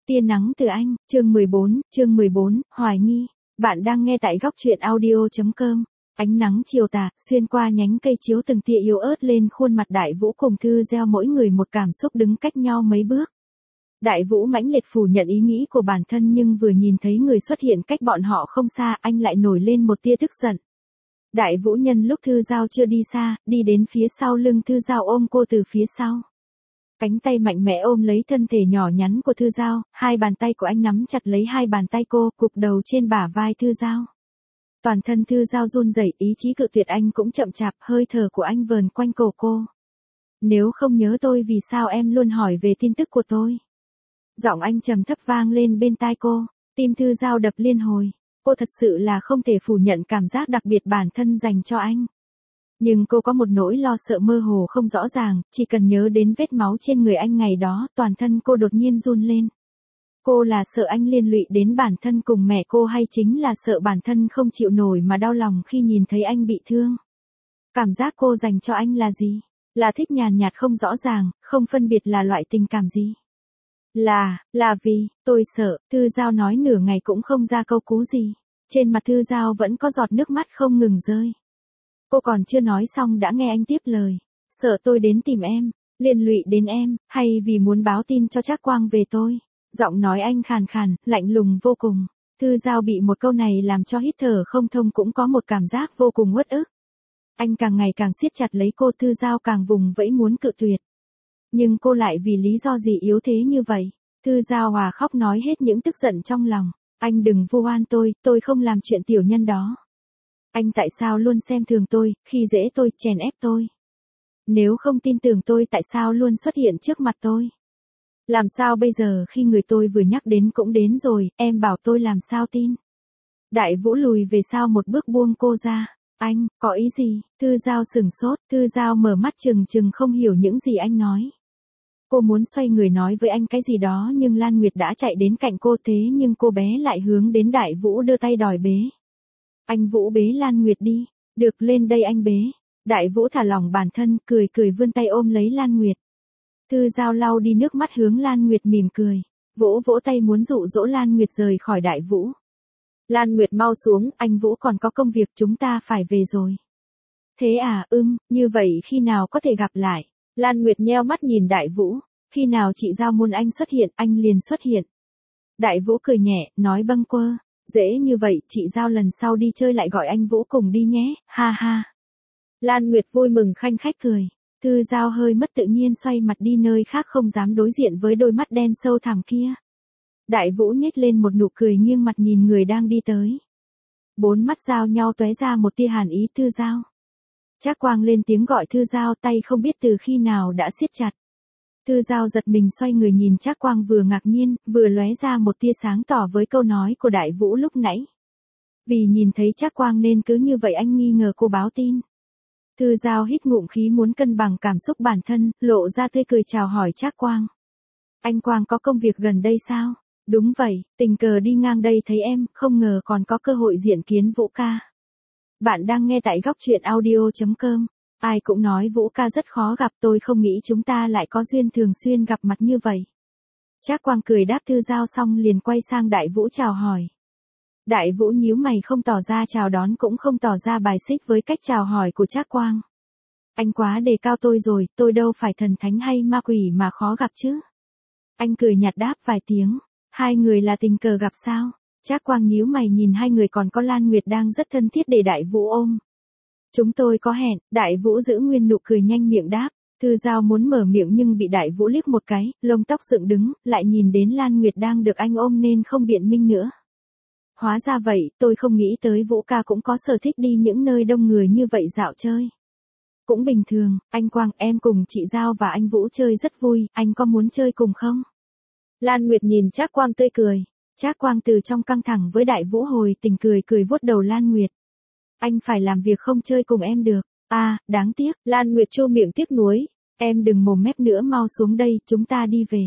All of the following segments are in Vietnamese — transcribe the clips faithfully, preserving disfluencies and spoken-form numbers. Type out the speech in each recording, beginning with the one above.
Tia nắng từ anh, chương mười bốn, chương mười bốn, hoài nghi. Bạn đang nghe tại góc truyện audio.com. Ánh nắng chiều tà, xuyên qua nhánh cây chiếu từng tia yếu ớt lên khuôn mặt Đại Vũ cùng Thư Gieo, mỗi người một cảm xúc đứng cách nhau mấy bước. Đại Vũ mãnh liệt phủ nhận ý nghĩ của bản thân, nhưng vừa nhìn thấy người xuất hiện cách bọn họ không xa, anh lại nổi lên một tia tức giận. Đại Vũ nhân lúc Thư Gieo chưa đi xa, đi đến phía sau lưng Thư Gieo, ôm cô từ phía sau. Cánh tay mạnh mẽ ôm lấy thân thể nhỏ nhắn của Thư Gieo, hai bàn tay của anh nắm chặt lấy hai bàn tay cô, cụp đầu trên bả vai Thư Gieo. Toàn thân Thư Gieo run rẩy, ý chí cự tuyệt anh cũng chậm chạp, hơi thở của anh vờn quanh cổ cô. Nếu không nhớ tôi, vì sao em luôn hỏi về tin tức của tôi? Giọng anh trầm thấp vang lên bên tai cô, tim Thư Gieo đập liên hồi. Cô thật sự là không thể phủ nhận cảm giác đặc biệt bản thân dành cho anh. Nhưng cô có một nỗi lo sợ mơ hồ không rõ ràng, chỉ cần nhớ đến vết máu trên người anh ngày đó, toàn thân cô đột nhiên run lên. Cô là sợ anh liên lụy đến bản thân cùng mẹ cô, hay chính là sợ bản thân không chịu nổi mà đau lòng khi nhìn thấy anh bị thương? Cảm giác cô dành cho anh là gì? Là thích nhàn nhạt không rõ ràng, không phân biệt là loại tình cảm gì? Là, là vì, tôi sợ, Thư Gieo nói nửa ngày cũng không ra câu cú gì. Trên mặt Thư Gieo vẫn có giọt nước mắt không ngừng rơi. Cô còn chưa nói xong đã nghe anh tiếp lời. Sợ tôi đến tìm em, liên lụy đến em, hay vì muốn báo tin cho Trác Quang về tôi? Giọng nói anh khàn khàn, lạnh lùng vô cùng. Thư Gieo bị một câu này làm cho hít thở không thông, cũng có một cảm giác vô cùng uất ức. Anh càng ngày càng siết chặt lấy cô, Thư Gieo càng vùng vẫy muốn cự tuyệt. Nhưng cô lại vì lý do gì yếu thế như vậy? Thư Gieo hòa khóc nói hết những tức giận trong lòng. Anh đừng vu oan tôi, tôi không làm chuyện tiểu nhân đó. Anh tại sao luôn xem thường tôi, khi dễ tôi, chèn ép tôi? Nếu không tin tưởng tôi, tại sao luôn xuất hiện trước mặt tôi? Làm sao bây giờ khi người tôi vừa nhắc đến cũng đến rồi, em bảo tôi làm sao tin? Đại Vũ lùi về sau một bước, buông cô ra. Anh, có ý gì? Thư Gieo sửng sốt, Thư Gieo mở mắt trừng trừng không hiểu những gì anh nói. Cô muốn xoay người nói với anh cái gì đó, nhưng Lan Nguyệt đã chạy đến cạnh cô, thế nhưng cô bé lại hướng đến Đại Vũ đưa tay đòi bế. Anh Vũ bế Lan Nguyệt đi, được, lên đây anh bế. Đại Vũ thả lỏng bản thân, cười cười vươn tay ôm lấy Lan Nguyệt. Thư Gieo lau đi nước mắt hướng Lan Nguyệt mỉm cười, vỗ vỗ tay muốn dụ dỗ Lan Nguyệt rời khỏi Đại Vũ. Lan Nguyệt mau xuống, anh Vũ còn có công việc, chúng ta phải về rồi. Thế à, ưm, như vậy khi nào có thể gặp lại? Lan Nguyệt nheo mắt nhìn Đại Vũ, khi nào chị Giao muốn anh xuất hiện, anh liền xuất hiện. Đại Vũ cười nhẹ, nói bâng quơ, dễ như vậy, chị Giao lần sau đi chơi lại gọi anh Vũ cùng đi nhé, ha ha. Lan Nguyệt vui mừng khanh khách cười. Thư Gieo hơi mất tự nhiên xoay mặt đi nơi khác, không dám đối diện với đôi mắt đen sâu thẳm kia. Đại Vũ nhếch lên một nụ cười, nghiêng mặt nhìn người đang đi tới. Bốn mắt giao nhau tóe ra một tia hàn ý. Thư Gieo. Trác Quang lên tiếng gọi Thư Gieo, tay không biết từ khi nào đã siết chặt. Thư Gieo giật mình xoay người nhìn Trác Quang, vừa ngạc nhiên, vừa lóe ra một tia sáng tỏ với câu nói của Đại Vũ lúc nãy. Vì nhìn thấy Trác Quang nên cứ như vậy anh nghi ngờ cô báo tin. Thư Gieo hít ngụm khí muốn cân bằng cảm xúc bản thân, lộ ra tươi cười chào hỏi Trác Quang. Anh Quang có công việc gần đây sao? Đúng vậy, tình cờ đi ngang đây thấy em, không ngờ còn có cơ hội diện kiến Vũ ca. Bạn đang nghe tại góc truyện audio.com. Ai cũng nói Vũ ca rất khó gặp, tôi không nghĩ chúng ta lại có duyên thường xuyên gặp mặt như vậy. Trác Quang cười đáp Thư Gieo xong liền quay sang Đại Vũ chào hỏi. Đại Vũ nhíu mày, không tỏ ra chào đón cũng không tỏ ra bài xích với cách chào hỏi của Trác Quang. Anh quá đề cao tôi rồi, tôi đâu phải thần thánh hay ma quỷ mà khó gặp chứ. Anh cười nhạt đáp vài tiếng. Hai người là tình cờ gặp sao? Trác Quang nhíu mày nhìn hai người, còn có Lan Nguyệt đang rất thân thiết để Đại Vũ ôm. Chúng tôi có hẹn. Đại Vũ giữ nguyên nụ cười, nhanh miệng đáp. Thư Gieo muốn mở miệng nhưng bị Đại Vũ liếc một cái, lông tóc dựng đứng, lại nhìn đến Lan Nguyệt đang được anh ôm nên không biện minh nữa. Hóa ra vậy, tôi không nghĩ tới Vũ ca cũng có sở thích đi những nơi đông người như vậy dạo chơi. Cũng bình thường, anh Quang, em cùng chị Giao và anh Vũ chơi rất vui, anh có muốn chơi cùng không? Lan Nguyệt nhìn Trác Quang tươi cười. Trác Quang từ trong căng thẳng với Đại Vũ hồi tình, cười cười vuốt đầu Lan Nguyệt. Anh phải làm việc không chơi cùng em được. À, đáng tiếc. Lan Nguyệt chu miệng tiếc nuối. Em đừng mồm mép nữa, mau xuống đây, chúng ta đi về.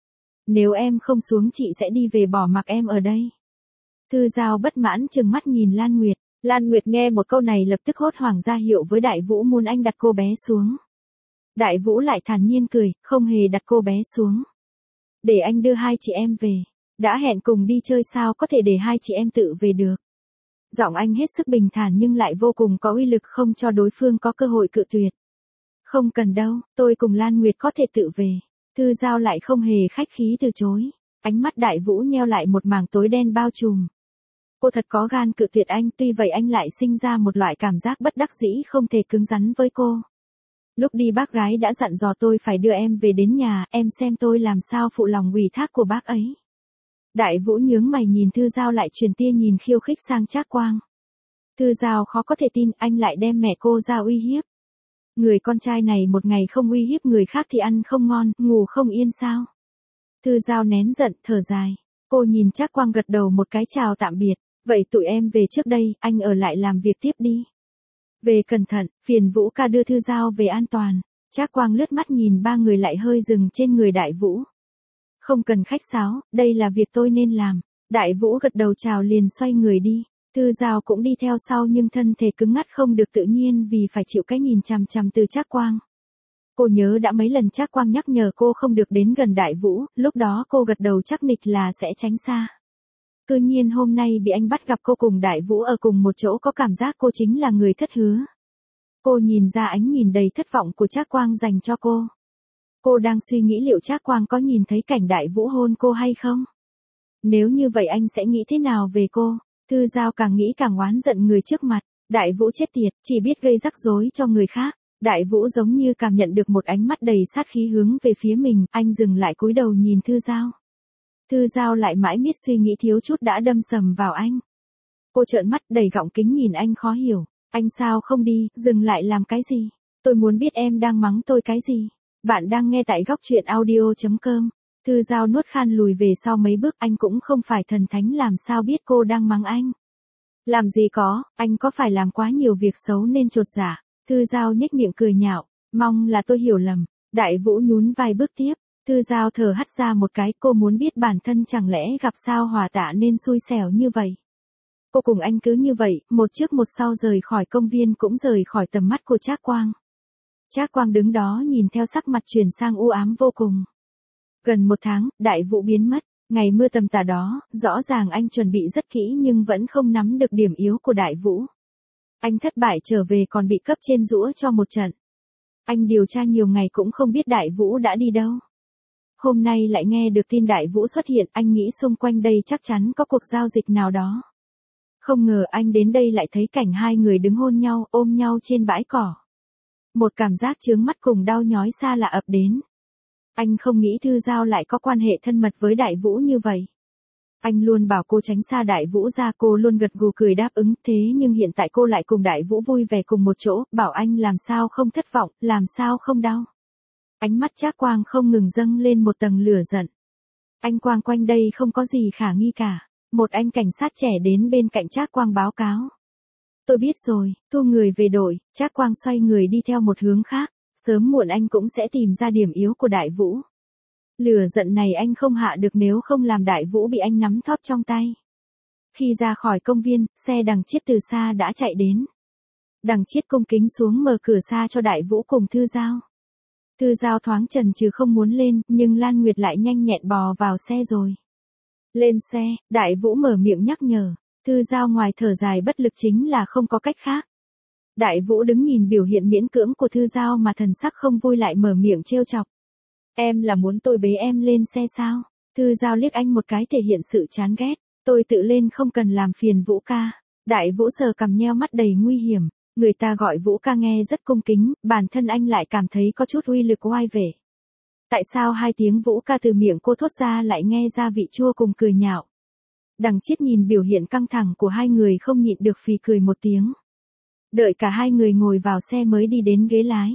Nếu em không xuống chị sẽ đi về bỏ mặc em ở đây. Thư Gieo bất mãn trừng mắt nhìn Lan Nguyệt. Lan Nguyệt nghe một câu này lập tức hốt hoảng ra hiệu với Đại Vũ muốn anh đặt cô bé xuống. Đại Vũ lại thản nhiên cười, không hề đặt cô bé xuống. Để anh đưa hai chị em về. Đã hẹn cùng đi chơi sao có thể để hai chị em tự về được. Giọng anh hết sức bình thản nhưng lại vô cùng có uy lực không cho đối phương có cơ hội cự tuyệt. Không cần đâu, tôi cùng Lan Nguyệt có thể tự về. Thư Giao lại không hề khách khí từ chối. Ánh mắt Đại Vũ nheo lại một mảng tối đen bao trùm. Cô thật có gan cự tuyệt anh, tuy vậy anh lại sinh ra một loại cảm giác bất đắc dĩ không thể cứng rắn với cô. Lúc đi bác gái đã dặn dò tôi phải đưa em về đến nhà, em xem tôi làm sao phụ lòng ủy thác của bác ấy. Đại Vũ nhướng mày nhìn Thư Giao lại truyền tia nhìn khiêu khích sang Trác Quang. Thư Giao khó có thể tin anh lại đem mẹ cô ra uy hiếp. Người con trai này một ngày không uy hiếp người khác thì ăn không ngon, ngủ không yên sao. Thư Giao nén giận, thở dài. Cô nhìn Trác Quang gật đầu một cái chào tạm biệt. Vậy tụi em về trước đây, anh ở lại làm việc tiếp đi. Về cẩn thận, phiền Vũ ca đưa Thư Giao về an toàn. Trác Quang lướt mắt nhìn ba người lại hơi dừng trên người Đại Vũ. Không cần khách sáo, đây là việc tôi nên làm. Đại Vũ gật đầu chào liền xoay người đi. Thư Giao cũng đi theo sau nhưng thân thể cứng ngắt không được tự nhiên vì phải chịu cái nhìn chằm chằm từ Trác Quang. Cô nhớ đã mấy lần Trác Quang nhắc nhở cô không được đến gần Đại Vũ, lúc đó cô gật đầu chắc nịch là sẽ tránh xa. Cứ nhiên hôm nay bị anh bắt gặp cô cùng Đại Vũ ở cùng một chỗ có cảm giác cô chính là người thất hứa. Cô nhìn ra ánh nhìn đầy thất vọng của Trác Quang dành cho cô. Cô đang suy nghĩ liệu Trác Quang có nhìn thấy cảnh Đại Vũ hôn cô hay không? Nếu như vậy anh sẽ nghĩ thế nào về cô? Thư Giao càng nghĩ càng oán giận người trước mặt. Đại Vũ chết tiệt, chỉ biết gây rắc rối cho người khác. Đại Vũ giống như cảm nhận được một ánh mắt đầy sát khí hướng về phía mình, anh dừng lại cúi đầu nhìn Thư Giao. Thư Giao lại mãi miết suy nghĩ thiếu chút đã đâm sầm vào anh. Cô trợn mắt đầy gọng kính nhìn anh khó hiểu. Anh sao không đi, dừng lại làm cái gì? Tôi muốn biết em đang mắng tôi cái gì? Bạn đang nghe tại góc truyện audio chấm com. Thư Giao nuốt khan lùi về sau mấy bước, anh cũng không phải thần thánh làm sao biết cô đang mắng anh. Làm gì có, anh có phải làm quá nhiều việc xấu nên chột dạ. Thư Giao nhếch miệng cười nhạo, mong là tôi hiểu lầm. Đại Vũ nhún vai bước tiếp. Thư Giao thở hắt ra một cái, cô muốn biết bản thân chẳng lẽ gặp sao hòa tạ nên xui xẻo như vậy. Cô cùng anh cứ như vậy, một trước một sau rời khỏi công viên cũng rời khỏi tầm mắt của Trác Quang. Trác Quang đứng đó nhìn theo sắc mặt chuyển sang u ám vô cùng. Gần một tháng, Đại Vũ biến mất, ngày mưa tầm tã đó, rõ ràng anh chuẩn bị rất kỹ nhưng vẫn không nắm được điểm yếu của Đại Vũ. Anh thất bại trở về còn bị cấp trên giũa cho một trận. Anh điều tra nhiều ngày cũng không biết Đại Vũ đã đi đâu. Hôm nay lại nghe được tin Đại Vũ xuất hiện, anh nghĩ xung quanh đây chắc chắn có cuộc giao dịch nào đó. Không ngờ anh đến đây lại thấy cảnh hai người đứng hôn nhau, ôm nhau trên bãi cỏ. Một cảm giác chướng mắt cùng đau nhói xa lạ ập đến. Anh không nghĩ Thư Giao lại có quan hệ thân mật với Đại Vũ như vậy. Anh luôn bảo cô tránh xa Đại Vũ ra, cô luôn gật gù cười đáp ứng, thế nhưng hiện tại cô lại cùng Đại Vũ vui vẻ cùng một chỗ, bảo anh làm sao không thất vọng, làm sao không đau. Ánh mắt Trác Quang không ngừng dâng lên một tầng lửa giận. Anh Quang quanh đây không có gì khả nghi cả. Một anh cảnh sát trẻ đến bên cạnh Trác Quang báo cáo. Tôi biết rồi, thu người về đội. Trác Quang xoay người đi theo một hướng khác. Sớm muộn anh cũng sẽ tìm ra điểm yếu của Đại Vũ. Lửa giận này anh không hạ được nếu không làm Đại Vũ bị anh nắm thóp trong tay. Khi ra khỏi công viên, xe Đằng Chiết từ xa đã chạy đến. Đằng Chiết cung kính xuống mở cửa xa cho Đại Vũ cùng Thư Giao. Thư Giao thoáng chần chừ không muốn lên, nhưng Lan Nguyệt lại nhanh nhẹn bò vào xe rồi. Lên xe, Đại Vũ mở miệng nhắc nhở. Thư Giao ngoài thở dài bất lực chính là không có cách khác. Đại Vũ đứng nhìn biểu hiện miễn cưỡng của Thư Giao mà thần sắc không vui lại mở miệng trêu chọc. Em là muốn tôi bế em lên xe sao? Thư Giao liếc anh một cái thể hiện sự chán ghét. Tôi tự lên không cần làm phiền Vũ ca. Đại Vũ sờ cằm nheo mắt đầy nguy hiểm. Người ta gọi Vũ ca nghe rất cung kính, bản thân anh lại cảm thấy có chút uy lực oai vẻ. Tại sao hai tiếng Vũ ca từ miệng cô thốt ra lại nghe ra vị chua cùng cười nhạo? Đằng Chiết nhìn biểu hiện căng thẳng của hai người không nhịn được phì cười một tiếng. Đợi cả hai người ngồi vào xe mới đi đến ghế lái.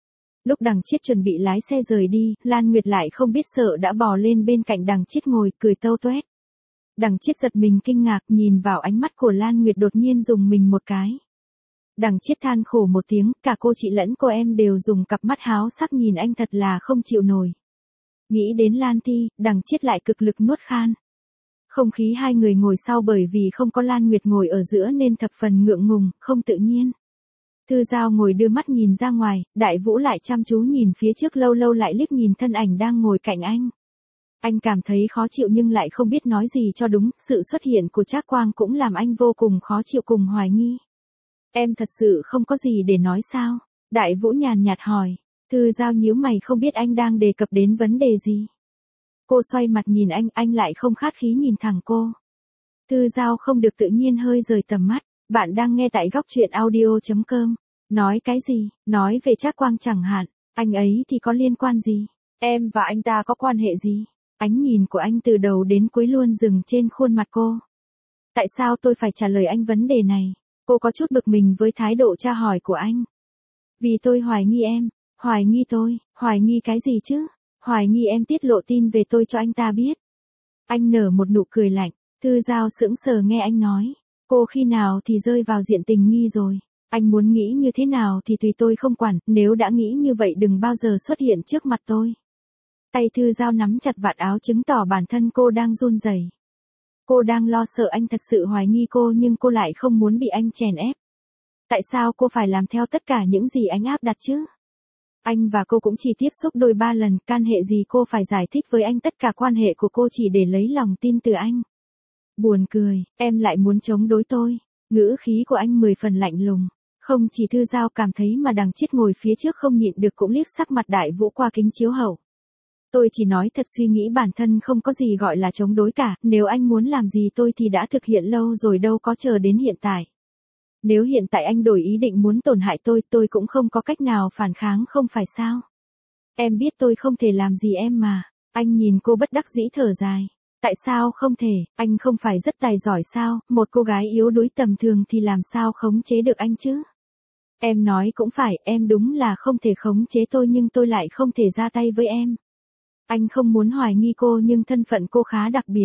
Lúc Đằng Chiết chuẩn bị lái xe rời đi, Lan Nguyệt lại không biết sợ đã bò lên bên cạnh Đằng Chiết ngồi cười tâu tuét. Đằng Chiết giật mình kinh ngạc nhìn vào ánh mắt của Lan Nguyệt đột nhiên dùng mình một cái. Đằng Chiết than khổ một tiếng, cả cô chị lẫn cô em đều dùng cặp mắt háo sắc nhìn anh thật là không chịu nổi. Nghĩ đến Lan Ti, Đằng Chiết lại cực lực nuốt khan. Không khí hai người ngồi sau bởi vì không có Lan Nguyệt ngồi ở giữa nên thập phần ngượng ngùng, không tự nhiên. Thư Giao ngồi đưa mắt nhìn ra ngoài, Đại Vũ lại chăm chú nhìn phía trước lâu lâu lại liếc nhìn thân ảnh đang ngồi cạnh anh. Anh cảm thấy khó chịu nhưng lại không biết nói gì cho đúng, sự xuất hiện của Trác Quang cũng làm anh vô cùng khó chịu cùng hoài nghi. Em thật sự không có gì để nói sao? Đại Vũ nhàn nhạt hỏi. Thư Giao nhíu mày không biết anh đang đề cập đến vấn đề gì. Cô xoay mặt nhìn anh, anh lại không khách khí nhìn thẳng cô. Thư Giao không được tự nhiên hơi rời tầm mắt. Bạn đang nghe tại góc truyện audio chấm com. Nói cái gì? Nói về Trác Quang chẳng hạn. Anh ấy thì có liên quan gì? Em và anh ta có quan hệ gì? Ánh nhìn của anh từ đầu đến cuối luôn dừng trên khuôn mặt cô. Tại sao tôi phải trả lời anh vấn đề này? Cô có chút bực mình với thái độ tra hỏi của anh. Vì tôi hoài nghi em. Hoài nghi tôi? Hoài nghi cái gì chứ? Hoài nghi em tiết lộ tin về tôi cho anh ta biết. Anh nở một nụ cười lạnh. Thư Giao sững sờ nghe anh nói. Cô khi nào thì rơi vào diện tình nghi rồi. Anh muốn nghĩ như thế nào thì tùy tôi không quản, nếu đã nghĩ như vậy đừng bao giờ xuất hiện trước mặt tôi. Tay Thư Giao nắm chặt vạt áo chứng tỏ bản thân cô đang run rẩy. Cô đang lo sợ anh thật sự hoài nghi cô nhưng cô lại không muốn bị anh chèn ép. Tại sao cô phải làm theo tất cả những gì anh áp đặt chứ? Anh và cô cũng chỉ tiếp xúc đôi ba lần, can hệ gì cô phải giải thích với anh tất cả quan hệ của cô chỉ để lấy lòng tin từ anh. Buồn cười, em lại muốn chống đối tôi. Ngữ khí của anh mười phần lạnh lùng. Không chỉ Thư Giao cảm thấy mà Đằng Chiết ngồi phía trước không nhịn được cũng liếc sắc mặt Đại Vũ qua kính chiếu hậu. Tôi chỉ nói thật suy nghĩ bản thân không có gì gọi là chống đối cả, nếu anh muốn làm gì tôi thì đã thực hiện lâu rồi đâu có chờ đến hiện tại. Nếu hiện tại anh đổi ý định muốn tổn hại tôi, tôi cũng không có cách nào phản kháng không phải sao? Em biết tôi không thể làm gì em mà. Anh nhìn cô bất đắc dĩ thở dài. Tại sao không thể, anh không phải rất tài giỏi sao, một cô gái yếu đuối tầm thường thì làm sao khống chế được anh chứ? Em nói cũng phải, em đúng là không thể khống chế tôi nhưng tôi lại không thể ra tay với em. Anh không muốn hoài nghi cô nhưng thân phận cô khá đặc biệt.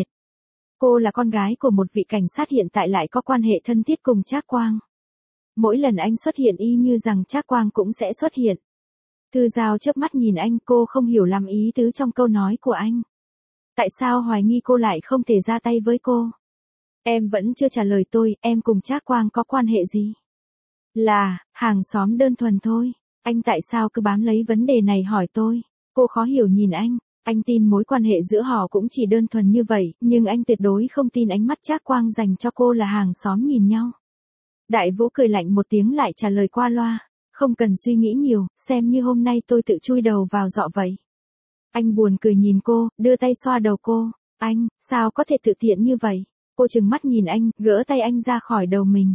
Cô là con gái của một vị cảnh sát hiện tại lại có quan hệ thân thiết cùng Trác Quang. Mỗi lần anh xuất hiện y như rằng Trác Quang cũng sẽ xuất hiện. Thư Giao chớp mắt nhìn anh, cô không hiểu lắm ý tứ trong câu nói của anh. Tại sao hoài nghi cô lại không thể ra tay với cô? Em vẫn chưa trả lời tôi, em cùng Trác Quang có quan hệ gì? Là, hàng xóm đơn thuần thôi. Anh tại sao cứ bám lấy vấn đề này hỏi tôi? Cô khó hiểu nhìn anh. Anh tin mối quan hệ giữa họ cũng chỉ đơn thuần như vậy, nhưng anh tuyệt đối không tin ánh mắt Trác Quang dành cho cô là hàng xóm nhìn nhau. Đại Vũ cười lạnh một tiếng lại trả lời qua loa. Không cần suy nghĩ nhiều, xem như hôm nay tôi tự chui đầu vào dọ vậy. Anh buồn cười nhìn cô, đưa tay xoa đầu cô. Anh, sao có thể tự tiện như vậy? Cô trừng mắt nhìn anh, gỡ tay anh ra khỏi đầu mình.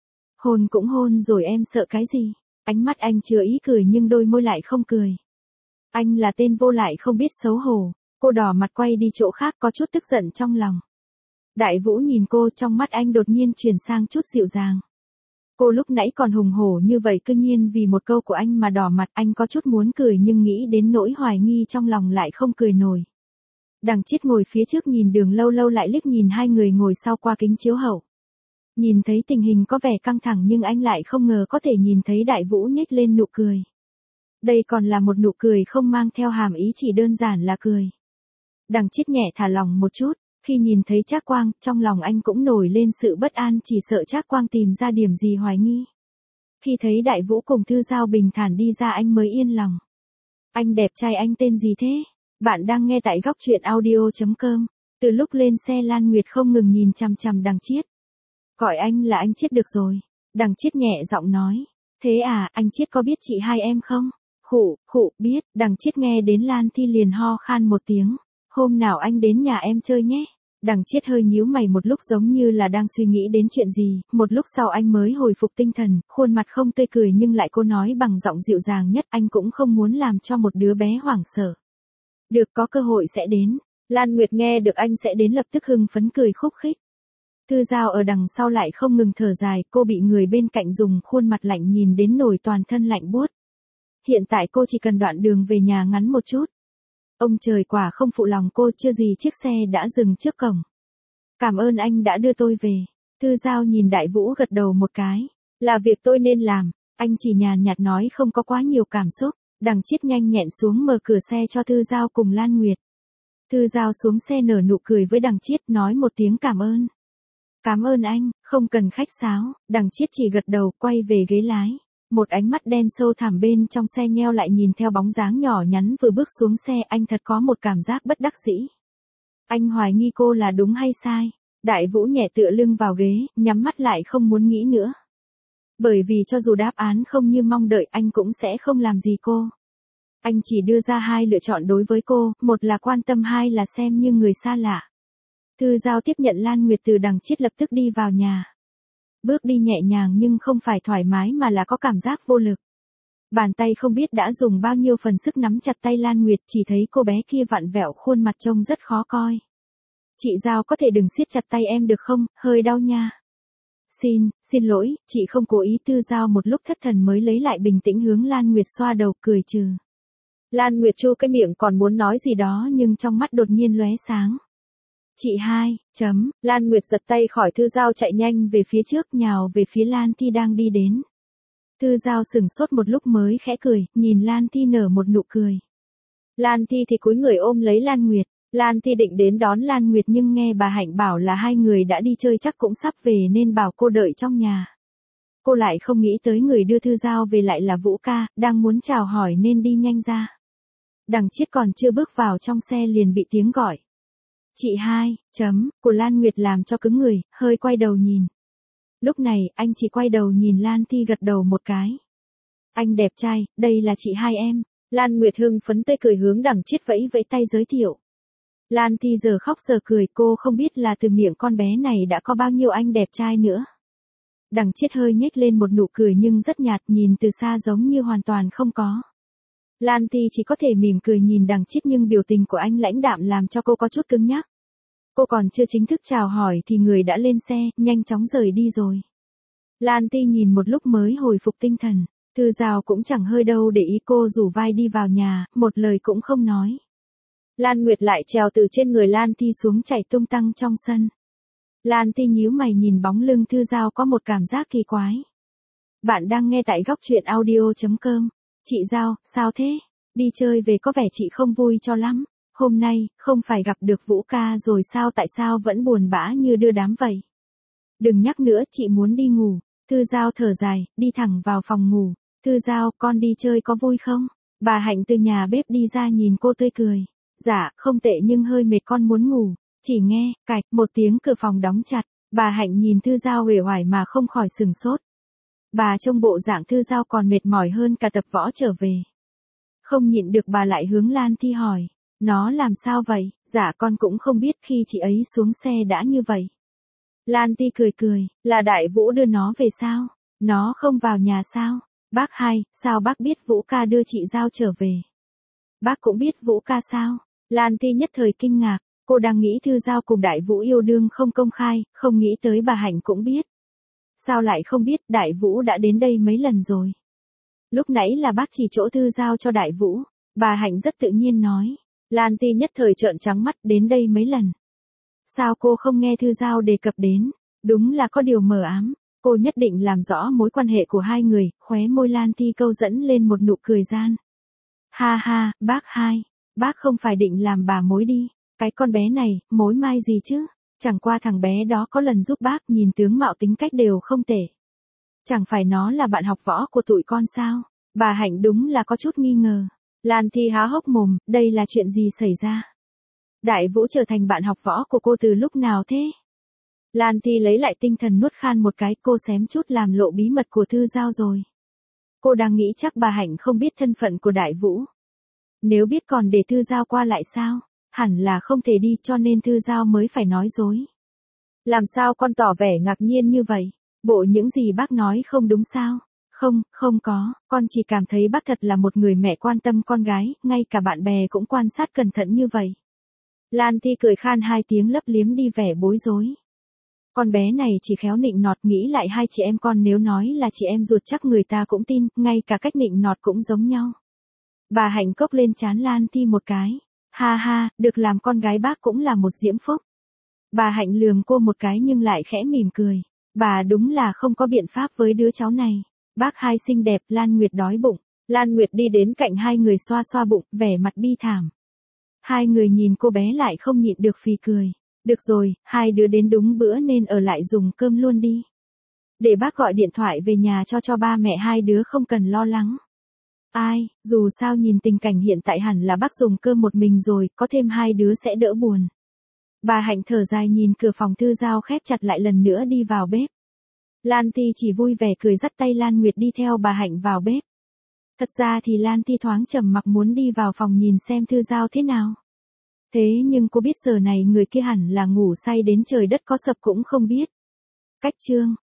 Hôn cũng hôn rồi em sợ cái gì? Ánh mắt anh chứa ý cười nhưng đôi môi lại không cười. Anh là tên vô lại không biết xấu hổ. Cô đỏ mặt quay đi chỗ khác có chút tức giận trong lòng. Đại Vũ nhìn cô, trong mắt anh đột nhiên chuyển sang chút dịu dàng. Cô lúc nãy còn hùng hổ như vậy cư nhiên vì một câu của anh mà đỏ mặt, anh có chút muốn cười nhưng nghĩ đến nỗi hoài nghi trong lòng lại không cười nổi. Đằng Chiết ngồi phía trước nhìn Đường Lâu Lâu lại liếc nhìn hai người ngồi sau qua kính chiếu hậu. Nhìn thấy tình hình có vẻ căng thẳng nhưng anh lại không ngờ có thể nhìn thấy Đại Vũ nhếch lên nụ cười. Đây còn là một nụ cười không mang theo hàm ý chỉ đơn giản là cười. Đằng Chiết nhẹ thả lòng một chút, khi nhìn thấy Trác Quang, trong lòng anh cũng nổi lên sự bất an chỉ sợ Trác Quang tìm ra điểm gì hoài nghi. Khi thấy Đại Vũ cùng Thư Giao bình thản đi ra anh mới yên lòng. Anh đẹp trai anh tên gì thế? Bạn đang nghe tại góc truyện audio chấm com. Từ lúc lên xe Lan Nguyệt không ngừng nhìn chằm chằm Đằng Chiết. Gọi anh là anh Chiết được rồi. Đằng Chiết nhẹ giọng nói. Thế à, anh Chiết có biết chị hai em không? Khụ, khụ, biết. Đằng Chiết nghe đến Lan Thi liền ho khan một tiếng. Hôm nào anh đến nhà em chơi nhé. Đằng Chiết hơi nhíu mày một lúc giống như là đang suy nghĩ đến chuyện gì, một lúc sau anh mới hồi phục tinh thần, khuôn mặt không tươi cười nhưng lại cô nói bằng giọng dịu dàng nhất, anh cũng không muốn làm cho một đứa bé hoảng sợ. Được, có cơ hội sẽ đến. Lan Nguyệt nghe được anh sẽ đến lập tức hưng phấn cười khúc khích. Thư Giao ở đằng sau lại không ngừng thở dài, cô bị người bên cạnh dùng khuôn mặt lạnh nhìn đến nổi toàn thân lạnh buốt. Hiện tại cô chỉ cần đoạn đường về nhà ngắn một chút. Ông trời quả không phụ lòng cô, chưa gì chiếc xe đã dừng trước cổng. Cảm ơn anh đã đưa tôi về. Thư Giao nhìn Đại Vũ gật đầu một cái. Là việc tôi nên làm. Anh chỉ nhàn nhạt nói không có quá nhiều cảm xúc. Đằng Chiết nhanh nhẹn xuống mở cửa xe cho Thư Giao cùng Lan Nguyệt. Thư Giao xuống xe nở nụ cười với Đằng Chiết nói một tiếng cảm ơn. Cảm ơn anh, không cần khách sáo. Đằng Chiết chỉ gật đầu quay về ghế lái. Một ánh mắt đen sâu thẳm bên trong xe nheo lại nhìn theo bóng dáng nhỏ nhắn vừa bước xuống xe, anh thật có một cảm giác bất đắc dĩ. Anh hoài nghi cô là đúng hay sai? Đại Vũ nhẹ tựa lưng vào ghế, nhắm mắt lại không muốn nghĩ nữa. Bởi vì cho dù đáp án không như mong đợi anh cũng sẽ không làm gì cô. Anh chỉ đưa ra hai lựa chọn đối với cô, một là quan tâm, hai là xem như người xa lạ. Thư Giao tiếp nhận Lan Nguyệt từ đằng Chiết, lập tức đi vào nhà. Bước đi nhẹ nhàng nhưng không phải thoải mái mà là có cảm giác vô lực. Bàn tay không biết đã dùng bao nhiêu phần sức nắm chặt tay Lan Nguyệt, chỉ thấy cô bé kia vặn vẹo khuôn mặt trông rất khó coi. Chị Giao có thể đừng siết chặt tay em được không, hơi đau nha. Xin, xin lỗi, chị không cố ý. Thư Giao một lúc thất thần mới lấy lại bình tĩnh hướng Lan Nguyệt xoa đầu cười trừ. Lan Nguyệt chu cái miệng còn muốn nói gì đó nhưng trong mắt đột nhiên lóe sáng. Chị hai, chấm, Lan Nguyệt giật tay khỏi Thư Giao chạy nhanh về phía trước, nhào về phía Lan Thi đang đi đến. Thư Giao sừng sốt một lúc mới khẽ cười, nhìn Lan Thi nở một nụ cười. Lan Thi thì cúi người ôm lấy Lan Nguyệt. Lan Thi định đến đón Lan Nguyệt nhưng nghe bà Hạnh bảo là hai người đã đi chơi chắc cũng sắp về nên bảo cô đợi trong nhà. Cô lại không nghĩ tới người đưa Thư Giao về lại là Vũ ca, đang muốn chào hỏi nên đi nhanh ra. Đằng Chiết còn chưa bước vào trong xe liền bị tiếng gọi. Chị hai, chấm, của Lan Nguyệt làm cho cứng người, hơi quay đầu nhìn. Lúc này, anh chỉ quay đầu nhìn Lan Thi gật đầu một cái. Anh đẹp trai, đây là chị hai em. Lan Nguyệt hưng phấn tươi cười hướng Đằng Chiết vẫy vẫy tay giới thiệu. Lan Thi giờ khóc giờ cười, cô không biết là từ miệng con bé này đã có bao nhiêu anh đẹp trai nữa. Đằng Chiết hơi nhếch lên một nụ cười nhưng rất nhạt, nhìn từ xa giống như hoàn toàn không có. Lan Thi chỉ có thể mỉm cười nhìn Đằng Chiết nhưng biểu tình của anh lãnh đạm làm cho cô có chút cứng nhắc. Cô còn chưa chính thức chào hỏi thì người đã lên xe, nhanh chóng rời đi rồi. Lan Thi nhìn một lúc mới hồi phục tinh thần. Thư Giao cũng chẳng hơi đâu để ý, cô rủ vai đi vào nhà, một lời cũng không nói. Lan Nguyệt lại trèo từ trên người Lan Thi xuống chạy tung tăng trong sân. Lan Thi nhíu mày nhìn bóng lưng Thư Giao có một cảm giác kỳ quái. Bạn đang nghe tại góc truyện audio chấm com. Chị Giao, sao thế? Đi chơi về có vẻ chị không vui cho lắm. Hôm nay, không phải gặp được Vũ ca rồi sao, tại sao vẫn buồn bã như đưa đám vậy? Đừng nhắc nữa, chị muốn đi ngủ. Thư Giao thở dài, đi thẳng vào phòng ngủ. Thư Giao, con đi chơi có vui không? Bà Hạnh từ nhà bếp đi ra nhìn cô tươi cười. Dạ, không tệ nhưng hơi mệt, con muốn ngủ. Chỉ nghe, cạch, một tiếng cửa phòng đóng chặt. Bà Hạnh nhìn Thư Giao uể oải mà không khỏi sừng sốt. Bà trông bộ dạng Thư Giao còn mệt mỏi hơn cả tập võ trở về. Không nhịn được bà lại hướng Lan Thi hỏi. Nó làm sao vậy? Dạ con cũng không biết, khi chị ấy xuống xe đã như vậy. Lan Thi cười cười, là Đại Vũ đưa nó về sao? Nó không vào nhà sao? Bác hai, sao bác biết Vũ ca đưa chị Giao trở về? Bác cũng biết Vũ ca sao? Lan Thi nhất thời kinh ngạc, cô đang nghĩ Thư Giao cùng Đại Vũ yêu đương không công khai, không nghĩ tới bà Hạnh cũng biết. Sao lại không biết, Đại Vũ đã đến đây mấy lần rồi. Lúc nãy là bác chỉ chỗ Thư Giao cho Đại Vũ. Bà Hạnh rất tự nhiên nói. Lan Thi nhất thời trợn trắng mắt, đến đây mấy lần. Sao cô không nghe Thư Giao đề cập đến? Đúng là có điều mờ ám. Cô nhất định làm rõ mối quan hệ của hai người, khóe môi Lan Thi câu dẫn lên một nụ cười gian. Ha ha, bác hai, bác không phải định làm bà mối đi. Cái con bé này, mối mai gì chứ? Chẳng qua thằng bé đó có lần giúp bác, nhìn tướng mạo tính cách đều không tệ. Chẳng phải nó là bạn học võ của tụi con sao? Bà Hạnh đúng là có chút nghi ngờ. Lan Thi há hốc mồm, đây là chuyện gì xảy ra? Đại Vũ trở thành bạn học võ của cô từ lúc nào thế? Lan Thi lấy lại tinh thần nuốt khan một cái, cô xém chút làm lộ bí mật của Thư Giao rồi. Cô đang nghĩ chắc bà Hạnh không biết thân phận của Đại Vũ. Nếu biết còn để Thư Giao qua lại sao? Hẳn là không thể đi, cho nên Thư Giao mới phải nói dối. Làm sao con tỏ vẻ ngạc nhiên như vậy? Bộ những gì bác nói không đúng sao? Không, không có, con chỉ cảm thấy bác thật là một người mẹ quan tâm con gái, ngay cả bạn bè cũng quan sát cẩn thận như vậy. Lan Thi cười khan hai tiếng, lấp liếm đi vẻ bối rối. Con bé này chỉ khéo nịnh nọt, nghĩ lại hai chị em con nếu nói là chị em ruột chắc người ta cũng tin, ngay cả cách nịnh nọt cũng giống nhau. Bà Hạnh cốc lên trán Lan Thi một cái. Ha ha, được làm con gái bác cũng là một diễm phúc. Bà Hạnh lườm cô một cái nhưng lại khẽ mỉm cười. Bà đúng là không có biện pháp với đứa cháu này. Bác hai xinh đẹp, Lan Nguyệt đói bụng. Lan Nguyệt đi đến cạnh hai người xoa xoa bụng, vẻ mặt bi thảm. Hai người nhìn cô bé lại không nhịn được phì cười. Được rồi, hai đứa đến đúng bữa nên ở lại dùng cơm luôn đi. Để bác gọi điện thoại về nhà cho cho ba mẹ hai đứa không cần lo lắng. Ai, dù sao nhìn tình cảnh hiện tại hẳn là bác dùng cơm một mình rồi, có thêm hai đứa sẽ đỡ buồn. Bà Hạnh thở dài nhìn cửa phòng Thư Giao khép chặt lại lần nữa đi vào bếp. Lan Ti chỉ vui vẻ cười dắt tay Lan Nguyệt đi theo bà Hạnh vào bếp. Thật ra thì Lan Ti thoáng trầm mặc muốn đi vào phòng nhìn xem Thư Giao thế nào. Thế nhưng cô biết giờ này người kia hẳn là ngủ say đến trời đất có sập cũng không biết. Cách chương